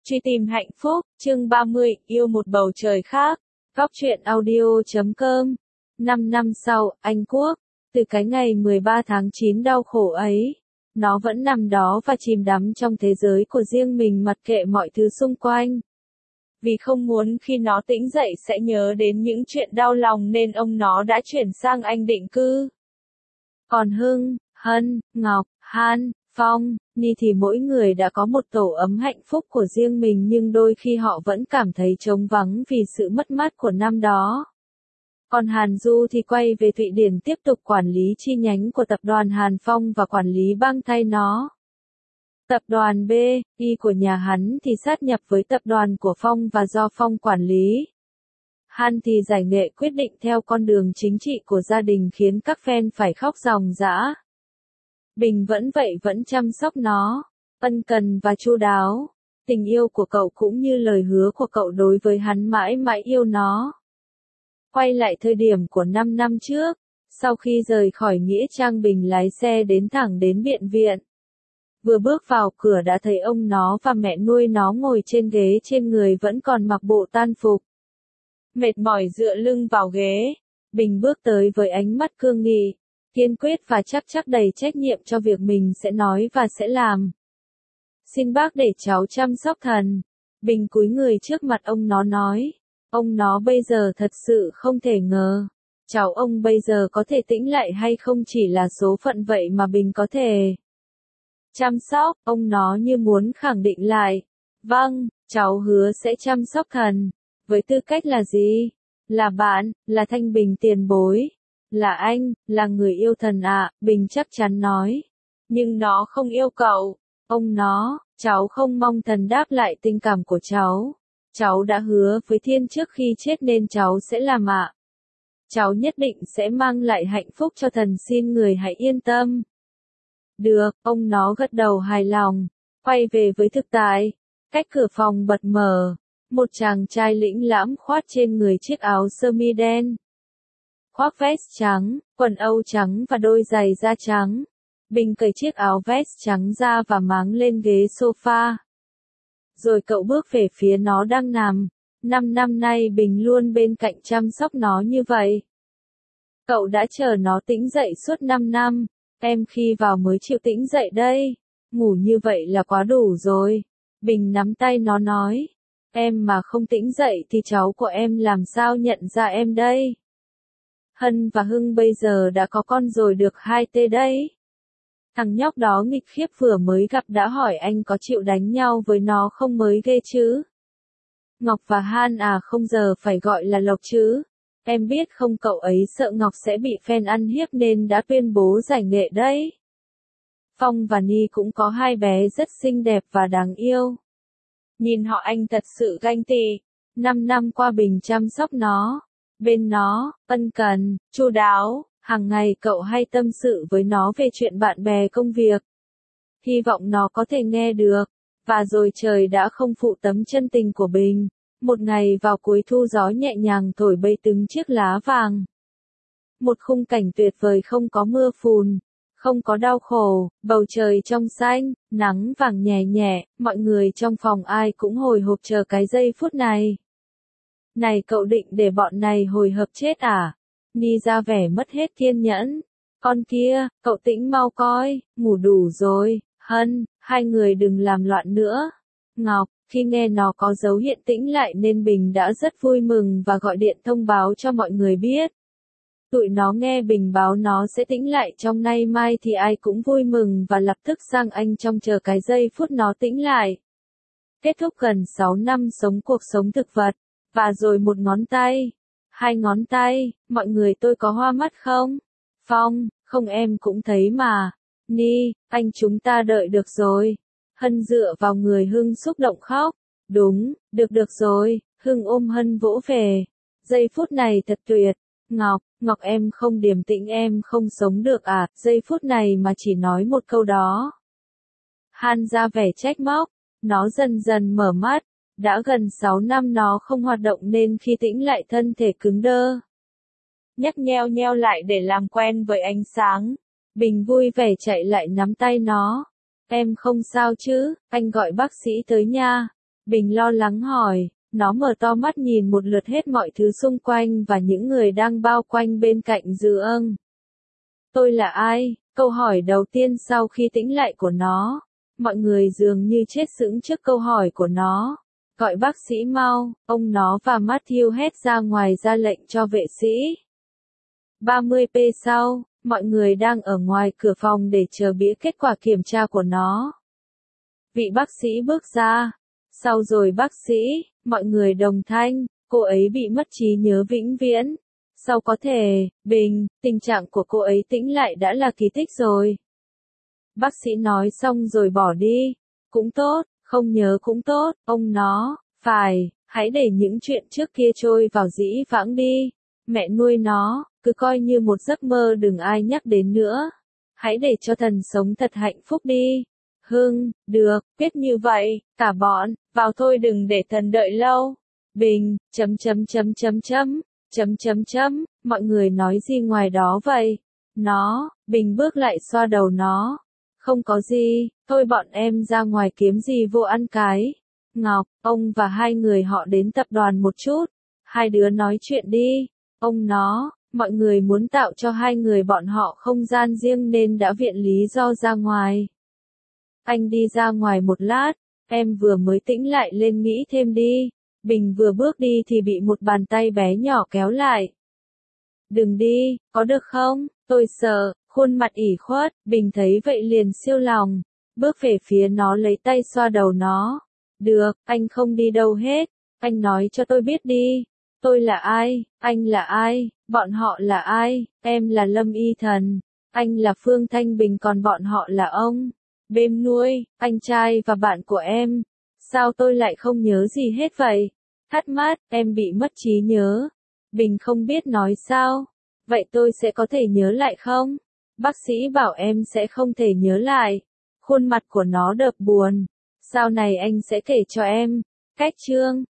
Truy tìm hạnh phúc, chương 30, yêu một bầu trời khác. Góc truyện audio.com. 5 năm sau, Anh Quốc, từ cái ngày 13 tháng 9 đau khổ ấy, nó vẫn nằm đó và chìm đắm trong thế giới của riêng mình, mặc kệ mọi thứ xung quanh. Vì không muốn khi nó tỉnh dậy sẽ nhớ đến những chuyện đau lòng nên ông nó đã chuyển sang Anh định cư. Còn Hưng, Hân, Ngọc, Han, Phong, Ni thì mỗi người đã có một tổ ấm hạnh phúc của riêng mình, nhưng đôi khi họ vẫn cảm thấy trống vắng vì sự mất mát của năm đó. Còn Hàn Du thì quay về Thụy Điển tiếp tục quản lý chi nhánh của tập đoàn Hàn Phong và quản lý bang thay nó. Tập đoàn B, Y của nhà hắn thì sát nhập với tập đoàn của Phong và do Phong quản lý. Han thì giải nghệ quyết định theo con đường chính trị của gia đình khiến các fan phải khóc ròng rã. Bình vẫn vậy, vẫn chăm sóc nó, ân cần và chu đáo. Tình yêu của cậu cũng như lời hứa của cậu đối với hắn, mãi mãi yêu nó. Quay lại thời điểm của 5 năm trước, sau khi rời khỏi Nghĩa Trang, Bình lái xe thẳng đến bệnh viện. Vừa bước vào cửa đã thấy ông nó và mẹ nuôi nó ngồi trên ghế, trên người vẫn còn mặc bộ tang phục. Mệt mỏi dựa lưng vào ghế, Bình bước tới với ánh mắt cương nghị, kiên quyết và chắc đầy trách nhiệm cho việc mình sẽ nói và sẽ làm. Xin bác để cháu chăm sóc thần. Bình cúi người trước mặt ông nó nói. Ông nó bây giờ thật sự không thể ngờ. Cháu ông bây giờ có thể tĩnh lại hay không chỉ là số phận vậy mà Bình có thể chăm sóc. Ông nó như muốn khẳng định lại. Vâng, cháu hứa sẽ chăm sóc thần. Với tư cách là gì? Là bạn, là Thanh Bình tiền bối. Là anh, là người yêu thần ạ, Bình chắc chắn nói. Nhưng nó không yêu cậu. Ông nó, cháu không mong thần đáp lại tình cảm của cháu. Cháu đã hứa với thiên trước khi chết nên cháu sẽ làm ạ. Cháu nhất định sẽ mang lại hạnh phúc cho thần, xin người hãy yên tâm. Được, ông nó gật đầu hài lòng. Quay về với thực tại. Cách cửa phòng bật mở. Một chàng trai lĩnh lãm khoác trên người chiếc áo sơ mi đen. Khoác vest trắng, quần âu trắng và đôi giày da trắng. Bình cởi chiếc áo vest trắng ra và máng lên ghế sofa. Rồi cậu bước về phía nó đang nằm. 5 năm nay Bình luôn bên cạnh chăm sóc nó như vậy. Cậu đã chờ nó tỉnh dậy suốt 5 năm. Em khi vào mới chịu tỉnh dậy đây. Ngủ như vậy là quá đủ rồi. Bình nắm tay nó nói. Em mà không tỉnh dậy thì cháu của em làm sao nhận ra em đây? Hân và Hưng bây giờ đã có con rồi, được 2T đấy. Thằng nhóc đó nghịch khiếp, vừa mới gặp đã hỏi anh có chịu đánh nhau với nó không mới ghê chứ. Ngọc và Han à, không giờ phải gọi là Lộc chứ. Em biết không, cậu ấy sợ Ngọc sẽ bị fan ăn hiếp nên đã tuyên bố giải nghệ đấy. Phong và Ni cũng có hai bé rất xinh đẹp và đáng yêu. Nhìn họ anh thật sự ganh tị. 5 năm qua Bình chăm sóc nó. Bên nó, ân cần, chu đáo, hàng ngày cậu hay tâm sự với nó về chuyện bạn bè, công việc. Hy vọng nó có thể nghe được. Và rồi trời đã không phụ tấm chân tình của Bình. Một ngày vào cuối thu, gió nhẹ nhàng thổi bay từng chiếc lá vàng. Một khung cảnh tuyệt vời, không có mưa phùn, không có đau khổ, bầu trời trong xanh, nắng vàng nhẹ nhẹ, mọi người trong phòng ai cũng hồi hộp chờ cái giây phút này. Này, cậu định để bọn này hồi hộp chết à? Ni ra vẻ mất hết kiên nhẫn. Con kia, cậu tĩnh mau coi, ngủ đủ rồi. Hân, hai người đừng làm loạn nữa. Ngọc, khi nghe nó có dấu hiện tĩnh lại nên Bình đã rất vui mừng và gọi điện thông báo cho mọi người biết. Tụi nó nghe Bình báo nó sẽ tĩnh lại trong nay mai thì ai cũng vui mừng và lập tức sang Anh trong chờ cái giây phút nó tĩnh lại. Kết thúc gần 6 năm sống cuộc sống thực vật. Và rồi một ngón tay, 2 ngón tay, mọi người tôi có hoa mắt không? Phong, không em cũng thấy mà. Ni, anh chúng ta đợi được rồi. Hân dựa vào người Hưng xúc động khóc. Đúng, được rồi, Hưng ôm Hân vỗ về. Giây phút này thật tuyệt. Ngọc em không điềm tĩnh em không sống được à, giây phút này mà chỉ nói một câu đó. Han ra vẻ trách móc, nó dần dần mở mắt. Đã gần 6 năm nó không hoạt động nên khi tĩnh lại thân thể cứng đơ. Nhắc nheo lại để làm quen với ánh sáng. Bình vui vẻ chạy lại nắm tay nó. Em không sao chứ, anh gọi bác sĩ tới nha. Bình lo lắng hỏi, nó mở to mắt nhìn một lượt hết mọi thứ xung quanh và những người đang bao quanh bên cạnh Dương. Tôi là ai? Câu hỏi đầu tiên sau khi tĩnh lại của nó. Mọi người dường như chết sững trước câu hỏi của nó. Gọi bác sĩ mau, ông nó và Matthew hét ra ngoài ra lệnh cho vệ sĩ. 30 p sau, mọi người đang ở ngoài cửa phòng để chờ bĩa kết quả kiểm tra của nó. Vị bác sĩ bước ra. Sau rồi bác sĩ, mọi người đồng thanh, cô ấy bị mất trí nhớ vĩnh viễn. Sao có thể, Bình, tình trạng của cô ấy tĩnh lại đã là kỳ tích rồi. Bác sĩ nói xong rồi bỏ đi. Cũng tốt, không nhớ cũng tốt, ông nó, phải, hãy để những chuyện trước kia trôi vào dĩ vãng đi. Mẹ nuôi nó, cứ coi như một giấc mơ đừng ai nhắc đến nữa. Hãy để cho thần sống thật hạnh phúc đi. Được, biết như vậy, cả bọn, vào thôi đừng để thần đợi lâu. Bình, mọi người nói gì ngoài đó vậy? Bình bước lại xoa đầu nó. Không có gì, thôi bọn em ra ngoài kiếm gì vô ăn cái. Ngọc, ông và hai người họ đến tập đoàn một chút. Hai đứa nói chuyện đi. Ông nó, mọi người muốn tạo cho hai người bọn họ không gian riêng nên đã viện lý do ra ngoài. Anh đi ra ngoài một lát, em vừa mới tĩnh lại lên nghĩ thêm đi. Bình vừa bước đi thì bị một bàn tay bé nhỏ kéo lại. Đừng đi, có được không? Tôi sợ, khuôn mặt ỉ khuất, Bình thấy vậy liền siêu lòng. Bước về phía nó lấy tay xoa đầu nó. Được, anh không đi đâu hết. Anh nói cho tôi biết đi. Tôi là ai? Anh là ai? Bọn họ là ai? Em là Lâm Y Thần. Anh là Phương Thanh Bình còn bọn họ là ông. Bêm nuôi, anh trai và bạn của em. Sao tôi lại không nhớ gì hết vậy? Thắc mắc, em bị mất trí nhớ. Bình không biết nói sao. Vậy tôi sẽ có thể nhớ lại không? Bác sĩ bảo em sẽ không thể nhớ lại. Khuôn mặt của nó đượm buồn. Sau này anh sẽ kể cho em. Cách chương